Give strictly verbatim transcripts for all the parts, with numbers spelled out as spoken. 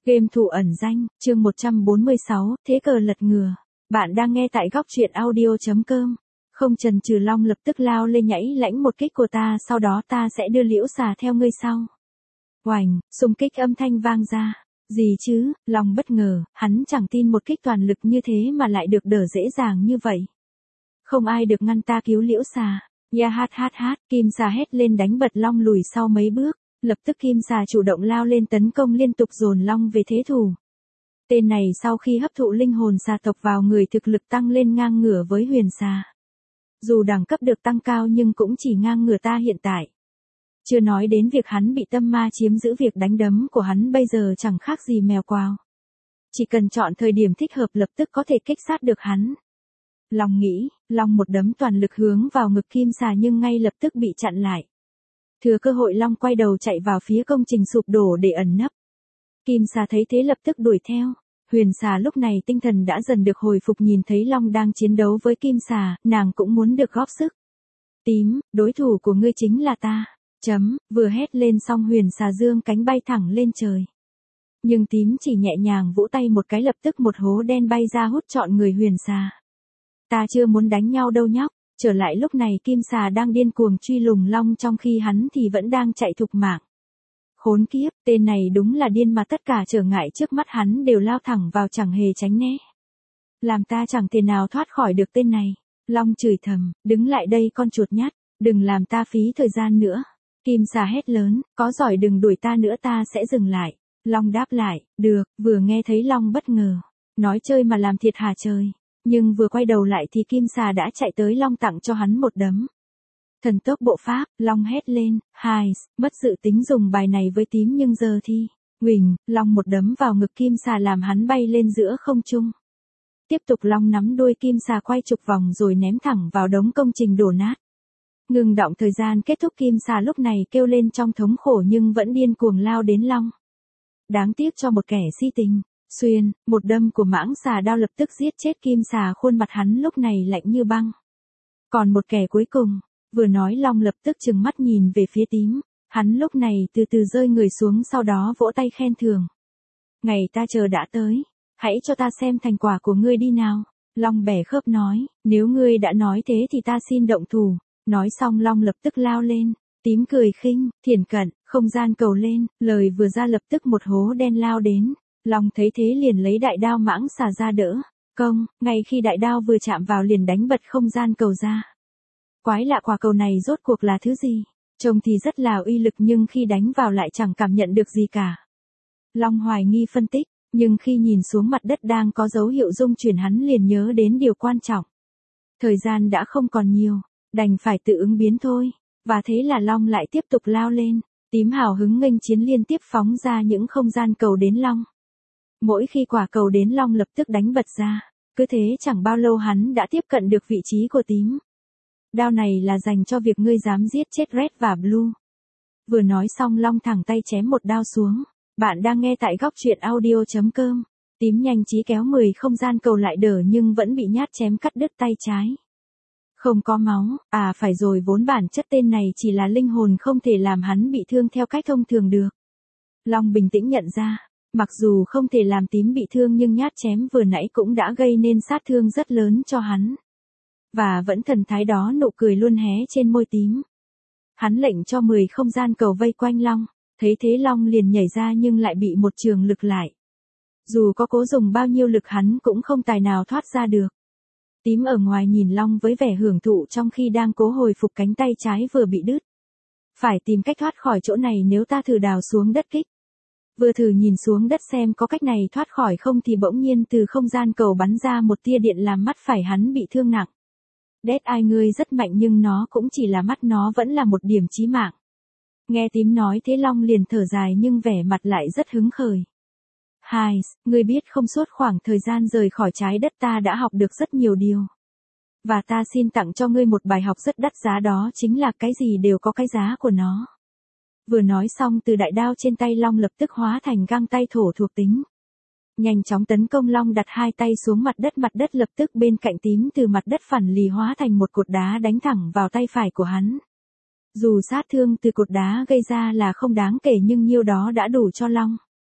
Game thủ ẩn danh, chương một trăm bốn mươi sáu, thế cờ lật ngừa. Bạn đang nghe tại góc truyện audio.com. Không chần chừ Long lập tức lao lên nhảy lãnh một kích của ta, sau đó ta sẽ đưa liễu xà theo ngươi sau. Oành, xung kích âm thanh vang ra. Gì chứ, Long bất ngờ, hắn chẳng tin một kích toàn lực như thế mà lại được đỡ dễ dàng như vậy. Không ai được ngăn ta cứu liễu xà. Ya hát hát hát, Kim xà hét lên đánh bật Long lùi sau mấy bước. Lập tức Kim xà chủ động lao lên tấn công liên tục dồn Long về thế thủ. Tên này sau khi hấp thụ linh hồn xà tộc vào người thực lực tăng lên ngang ngửa với huyền xà. Dù đẳng cấp được tăng cao nhưng cũng chỉ ngang ngửa ta hiện tại. Chưa nói đến việc hắn bị tâm ma chiếm giữ, việc đánh đấm của hắn bây giờ chẳng khác gì mèo quào. Chỉ cần chọn thời điểm thích hợp lập tức có thể kích sát được hắn. Long nghĩ, Long một đấm toàn lực hướng vào ngực Kim xà nhưng ngay lập tức bị chặn lại. Thừa cơ hội Long quay đầu chạy vào phía công trình sụp đổ để ẩn nấp. Kim xà thấy thế lập tức đuổi theo. Huyền xà lúc này tinh thần đã dần được hồi phục, nhìn thấy Long đang chiến đấu với Kim xà, nàng cũng muốn được góp sức. Tím, đối thủ của ngươi chính là ta. Chấm, vừa hét lên xong huyền xà dương cánh bay thẳng lên trời. Nhưng tím chỉ nhẹ nhàng vỗ tay một cái lập tức một hố đen bay ra hút trọn người huyền xà. Ta chưa muốn đánh nhau đâu nhóc. Trở lại lúc này Kim xà đang điên cuồng truy lùng Long trong khi hắn thì vẫn đang chạy thục mạng. Khốn kiếp, tên này đúng là điên mà tất cả trở ngại trước mắt hắn đều lao thẳng vào chẳng hề tránh né. Làm ta chẳng thể nào thoát khỏi được tên này. Long chửi thầm, đứng lại đây con chuột nhắt, đừng làm ta phí thời gian nữa. Kim xà hét lớn, có giỏi đừng đuổi ta nữa ta sẽ dừng lại. Long đáp lại, được, vừa nghe thấy Long bất ngờ. Nói chơi mà làm thiệt hả trời. Nhưng vừa quay đầu lại thì Kim xà đã chạy tới Long tặng cho hắn một đấm. Thần tốc bộ pháp, Long hét lên, hai, mất dự tính dùng bài này với tím nhưng giờ thì, huỳnh, Long một đấm vào ngực Kim xà làm hắn bay lên giữa không trung. Tiếp tục Long nắm đuôi Kim xà quay chục vòng rồi ném thẳng vào đống công trình đổ nát. Ngừng động thời gian kết thúc, Kim xà lúc này kêu lên trong thống khổ nhưng vẫn điên cuồng lao đến Long. Đáng tiếc cho một kẻ si tình. Xuyên, một đâm của mãng xà đao lập tức giết chết Kim xà, khuôn mặt hắn lúc này lạnh như băng. Còn một kẻ cuối cùng, vừa nói Long lập tức trừng mắt nhìn về phía tím, hắn lúc này từ từ rơi người xuống sau đó vỗ tay khen thưởng. Ngày ta chờ đã tới, hãy cho ta xem thành quả của ngươi đi nào. Long bẻ khớp nói, nếu ngươi đã nói thế thì ta xin động thủ. Nói xong Long lập tức lao lên, tím cười khinh, thiển cận, không gian cầu lên, lời vừa ra lập tức một hố đen lao đến. Long thấy thế liền lấy đại đao mãng xà ra đỡ. Công, ngay khi đại đao vừa chạm vào liền đánh bật không gian cầu ra. Quái lạ, quả cầu này rốt cuộc là thứ gì? Trông thì rất là uy lực nhưng khi đánh vào lại chẳng cảm nhận được gì cả. Long hoài nghi phân tích, nhưng khi nhìn xuống mặt đất đang có dấu hiệu rung chuyển hắn liền nhớ đến điều quan trọng. Thời gian đã không còn nhiều, đành phải tự ứng biến thôi. Và thế là Long lại tiếp tục lao lên. Tím hào hứng nghênh chiến liên tiếp phóng ra những không gian cầu đến Long. Mỗi khi quả cầu đến Long lập tức đánh bật ra. Cứ thế chẳng bao lâu hắn đã tiếp cận được vị trí của tím. Đao này là dành cho việc ngươi dám giết chết Red và Blue. Vừa nói xong Long thẳng tay chém một đao xuống. Bạn đang nghe tại góc truyện audio.com. Tím nhanh trí kéo mười không gian cầu lại đỡ nhưng vẫn bị nhát chém cắt đứt tay trái. Không có máu, à phải rồi, vốn bản chất tên này chỉ là linh hồn không thể làm hắn bị thương theo cách thông thường được. Long bình tĩnh nhận ra. Mặc dù không thể làm tím bị thương nhưng nhát chém vừa nãy cũng đã gây nên sát thương rất lớn cho hắn. Và vẫn thần thái đó nụ cười luôn hé trên môi tím. Hắn lệnh cho mười không gian cầu vây quanh Long. Thấy thế Long liền nhảy ra nhưng lại bị một trường lực lại. Dù có cố dùng bao nhiêu lực hắn cũng không tài nào thoát ra được. Tím ở ngoài nhìn Long với vẻ hưởng thụ trong khi đang cố hồi phục cánh tay trái vừa bị đứt. Phải tìm cách thoát khỏi chỗ này nếu ta thử đào xuống đất kích. Vừa thử nhìn xuống đất xem có cách này thoát khỏi không thì bỗng nhiên từ không gian cầu bắn ra một tia điện làm mắt phải hắn bị thương nặng. Dead Eye ngươi rất mạnh nhưng nó cũng chỉ là mắt, nó vẫn là một điểm chí mạng. Nghe tím nói thế Long liền thở dài nhưng vẻ mặt lại rất hứng khởi. Hai, ngươi biết không, suốt khoảng thời gian rời khỏi trái đất ta đã học được rất nhiều điều. Và ta xin tặng cho ngươi một bài học rất đắt giá, đó chính là cái gì đều có cái giá của nó. Vừa nói xong từ đại đao trên tay Long lập tức hóa thành găng tay thổ thuộc tính. Nhanh chóng tấn công Long đặt hai tay xuống mặt đất, mặt đất lập tức bên cạnh tím từ mặt đất phản lì hóa thành một cột đá đánh thẳng vào tay phải của hắn. Dù sát thương từ cột đá gây ra là không đáng kể nhưng nhiêu đó đã đủ cho Long.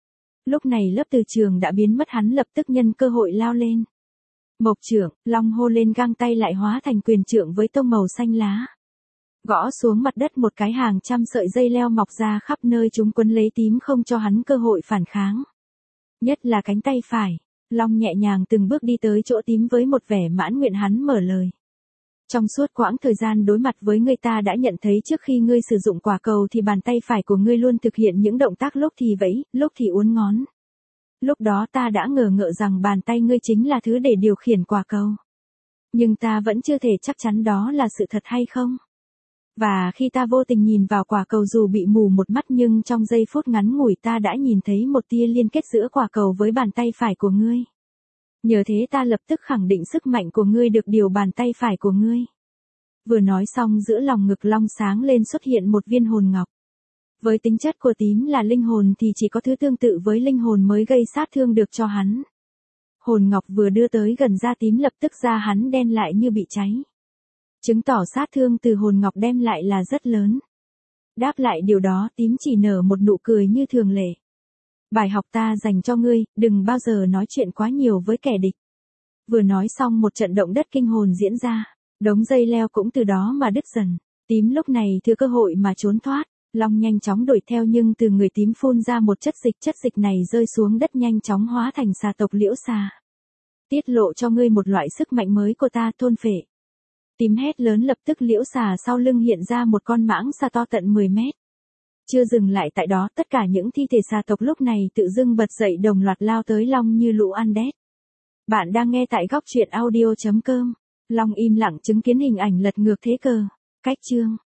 Lúc này lớp từ trường đã biến mất, hắn lập tức nhân cơ hội lao lên. Mộc trưởng, Long hô lên, găng tay lại hóa thành quyền trượng với tông màu xanh lá. Gõ xuống mặt đất, một cái hàng trăm sợi dây leo mọc ra khắp nơi, chúng quấn lấy tím không cho hắn cơ hội phản kháng. Nhất là cánh tay phải. Long nhẹ nhàng từng bước đi tới chỗ tím với một vẻ mãn nguyện, hắn mở lời. Trong suốt quãng thời gian đối mặt với ngươi, ta đã nhận thấy trước khi ngươi sử dụng quả cầu thì bàn tay phải của ngươi luôn thực hiện những động tác lúc thì vẫy, lúc thì uốn ngón. Lúc đó ta đã ngờ ngợ rằng bàn tay ngươi chính là thứ để điều khiển quả cầu. Nhưng ta vẫn chưa thể chắc chắn đó là sự thật hay không. Và khi ta vô tình nhìn vào quả cầu, dù bị mù một mắt, nhưng trong giây phút ngắn ngủi ta đã nhìn thấy một tia liên kết giữa quả cầu với bàn tay phải của ngươi. Nhờ thế ta lập tức khẳng định sức mạnh của ngươi được điều bàn tay phải của ngươi. Vừa nói xong, giữa lòng ngực Long sáng lên, xuất hiện một viên hồn ngọc. Với tính chất của tím là linh hồn thì chỉ có thứ tương tự với linh hồn mới gây sát thương được cho hắn. Hồn ngọc vừa đưa tới gần da tím, lập tức da hắn đen lại như bị cháy. Chứng tỏ sát thương từ hồn ngọc đem lại là rất lớn. Đáp lại điều đó, tím chỉ nở một nụ cười như thường lệ. Bài học ta dành cho ngươi, đừng bao giờ nói chuyện quá nhiều với kẻ địch. Vừa nói xong, một trận động đất kinh hồn diễn ra. Đống dây leo cũng từ đó mà đứt dần. Tím lúc này thừa cơ hội mà trốn thoát. Long nhanh chóng đuổi theo, nhưng từ người tím phun ra một chất dịch. Chất dịch này rơi xuống đất nhanh chóng hóa thành xà tộc liễu xà. Tiết lộ cho ngươi một loại sức mạnh mới của ta, thôn phệ. Tím hét lớn, lập tức liễu xà sau lưng hiện ra một con mãng xà to tận mười mét. Chưa dừng lại tại đó, tất cả những thi thể xà tộc lúc này tự dưng bật dậy, đồng loạt lao tới Long như lũ ăn đét. Bạn đang nghe tại góc truyện audio chấm com. Long im lặng chứng kiến hình ảnh lật ngược thế cờ. Cách chương.